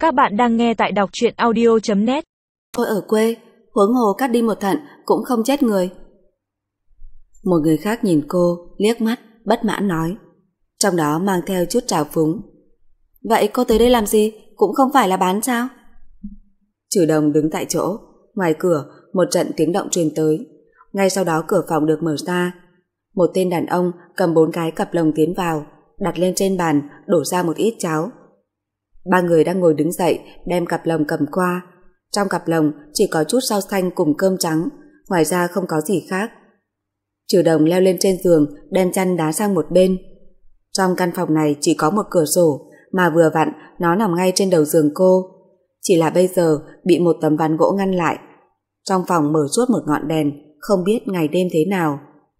Các bạn đang nghe tại đọc truyện audio.net. Tôi ở quê, huống hồ cắt đi một thận cũng không chết người. Một người khác nhìn cô, liếc mắt, bất mãn nói, trong đó mang theo chút trào phúng. Vậy cô tới đây làm gì? Cũng không phải là bán sao? Trừ Đồng đứng tại chỗ, ngoài cửa một trận tiếng động truyền tới. Ngay sau đó cửa phòng được mở ra. Một tên đàn ông cầm 4 cái cặp lồng tiến vào, đặt lên trên bàn, đổ ra một ít cháo. 3 người đang ngồi đứng dậy, đem cặp lồng cầm qua. Trong cặp lồng chỉ có chút rau xanh cùng cơm trắng, ngoài ra không có gì khác. Trừ Đồng leo lên trên giường, đem chăn đá sang một bên. Trong căn phòng này chỉ có một cửa sổ, mà vừa vặn nó nằm ngay trên đầu giường cô. Chỉ là bây giờ bị một tấm ván gỗ ngăn lại. Trong phòng mở suốt một ngọn đèn, không biết ngày đêm thế nào.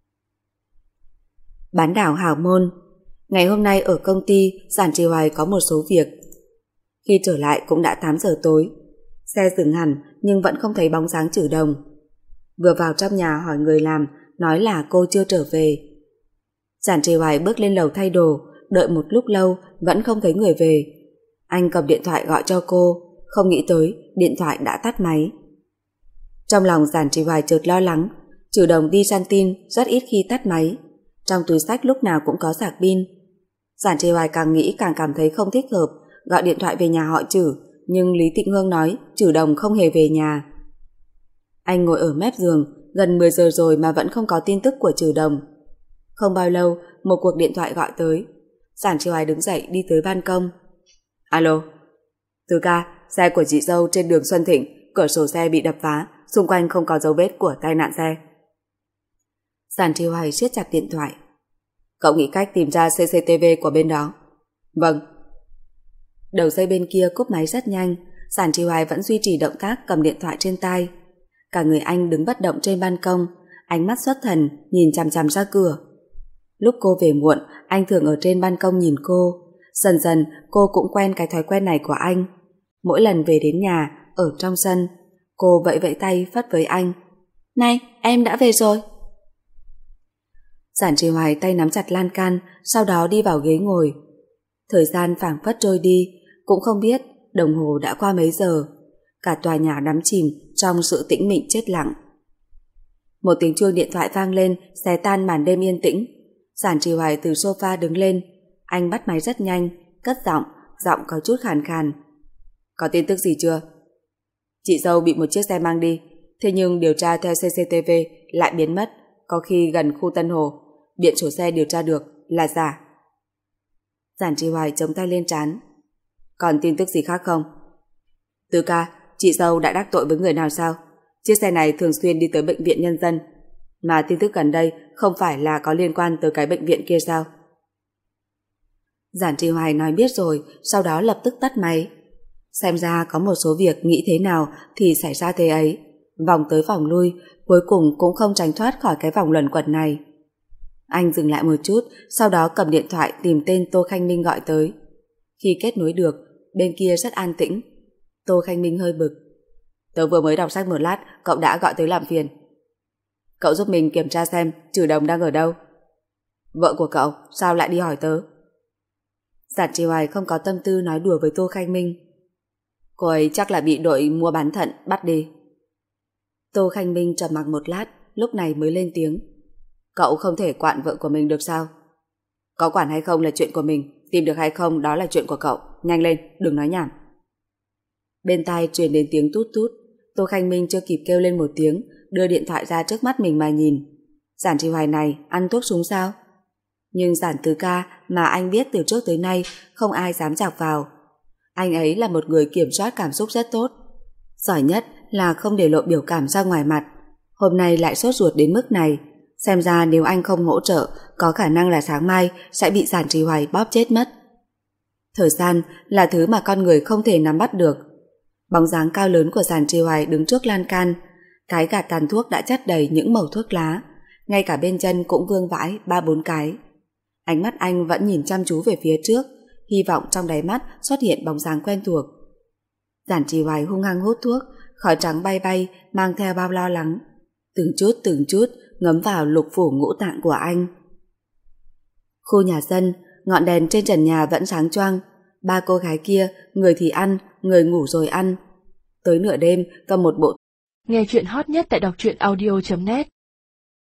Bán đảo Hào Môn. Ngày hôm nay ở công ty, Giản Trì Hoài có một số việc. Khi trở lại cũng đã 8 giờ tối. Xe dừng hẳn nhưng vẫn không thấy bóng dáng Trừ Đồng. Vừa vào trong nhà hỏi người làm, nói là cô chưa trở về. Giản Trì Hoài bước lên lầu thay đồ, đợi một lúc lâu vẫn không thấy người về. Anh cầm điện thoại gọi cho cô, không nghĩ tới điện thoại đã tắt máy. Trong lòng Giản Trì Hoài chợt lo lắng. Trừ Đồng đi săn tin rất ít khi tắt máy, trong túi xách lúc nào cũng có sạc pin. Giản Trì Hoài càng nghĩ càng cảm thấy không thích hợp, gọi điện thoại về nhà họ Trừ, nhưng Lý Tịnh Hương nói Trừ Đồng không hề về nhà. Anh ngồi ở mép giường, gần 10 giờ rồi mà vẫn không có tin tức của Trừ Đồng. Không bao lâu, một cuộc điện thoại gọi tới. Giản Trì Hoài đứng dậy đi tới ban công. Alo, Từ ca, xe của chị dâu trên đường Xuân Thịnh, cửa sổ xe bị đập phá, xung quanh không có dấu vết của tai nạn xe. Giản Trì Hoài siết chặt điện thoại. Cậu nghĩ cách tìm ra CCTV của bên đó. Vâng. Đầu dây bên kia cúp máy rất nhanh. Giản Trì Hoài vẫn duy trì động tác cầm điện thoại trên tay. Cả người anh đứng bất động trên ban công, ánh mắt xuất thần nhìn chằm chằm ra cửa. Lúc cô về muộn, anh thường ở trên ban công nhìn cô. Dần dần cô cũng quen cái thói quen này của anh. Mỗi lần về đến nhà, ở trong sân, cô vẫy vẫy tay phất với anh. Này, em đã về rồi. Giản Trì Hoài tay nắm chặt lan can, sau đó đi vào ghế ngồi. Thời gian phảng phất trôi đi, cũng không biết đồng hồ đã qua mấy giờ. Cả tòa nhà đắm chìm trong sự tĩnh mịch chết lặng. Một tiếng chuông điện thoại vang lên, xé tan màn đêm yên tĩnh. Giản Trì Hoài từ sofa đứng lên. Anh bắt máy rất nhanh, cất giọng có chút khàn khàn. Có tin tức gì chưa? Chị dâu bị một chiếc xe mang đi, thế nhưng điều tra theo CCTV lại biến mất, có khi gần khu Tân Hồ. Biển số xe điều tra được là giả. Giản Trì Hoài chống tay lên trán. Còn tin tức gì khác không? Từ ca, chị dâu đã đắc tội với người nào sao? Chiếc xe này thường xuyên đi tới bệnh viện nhân dân, mà tin tức gần đây không phải là có liên quan tới cái bệnh viện kia sao? Giản Trì Hoài nói biết rồi, sau đó lập tức tắt máy. Xem ra có một số việc nghĩ thế nào thì xảy ra thế ấy. Vòng tới vòng lui, cuối cùng cũng không tránh thoát khỏi cái vòng luẩn quẩn này. Anh dừng lại một chút, sau đó cầm điện thoại tìm tên Tô Khanh Minh gọi tới. Khi kết nối được, bên kia rất an tĩnh. Tô Khanh Minh hơi bực. Tớ vừa mới đọc sách một lát, cậu đã gọi tới làm phiền. Cậu giúp mình kiểm tra xem Trừ Đồng đang ở đâu. Vợ của cậu sao lại đi hỏi tớ? Giản Trì Hoài không có tâm tư nói đùa với Tô Khanh Minh. Cô ấy chắc là bị đội mua bán thận bắt đi. Tô Khanh Minh trầm mặc một lát, lúc này mới lên tiếng. Cậu không thể quản vợ của mình được sao? Có quản hay không là chuyện của mình, tìm được hay không đó là chuyện của cậu. Nhanh lên, đừng nói nhảm. Bên tai truyền đến tiếng tút tút. Tô Khanh Minh chưa kịp kêu lên một tiếng, đưa điện thoại ra trước mắt mình mà nhìn. Giản Trì Hoài này ăn thuốc súng sao? Nhưng Giản Từ ca mà anh biết từ trước tới nay không ai dám chọc vào. Anh ấy là một người kiểm soát cảm xúc rất tốt. Giỏi nhất là không để lộ biểu cảm ra ngoài mặt. Hôm nay lại sốt ruột đến mức này. Xem ra nếu anh không hỗ trợ, có khả năng là sáng mai sẽ bị Giản Trì Hoài bóp chết mất. Thời gian là thứ mà con người không thể nắm bắt được. Bóng dáng cao lớn của Giản Trì Hoài đứng trước lan can. Cái gạt tàn thuốc đã chất đầy những mẩu thuốc lá. Ngay cả bên chân cũng vương vãi 3-4 cái. Ánh mắt anh vẫn nhìn chăm chú về phía trước, hy vọng trong đáy mắt xuất hiện bóng dáng quen thuộc. Giản Trì Hoài hung hăng hút thuốc, khói trắng bay bay mang theo bao lo lắng. Từng chút ngấm vào lục phủ ngũ tạng của anh. Khu nhà dân, ngọn đèn trên trần nhà vẫn sáng choang. 3 cô gái kia, người thì ăn, người ngủ rồi ăn. Tới nửa đêm cầm một bộ. Nghe chuyện hot nhất tại đọc truyện audio.net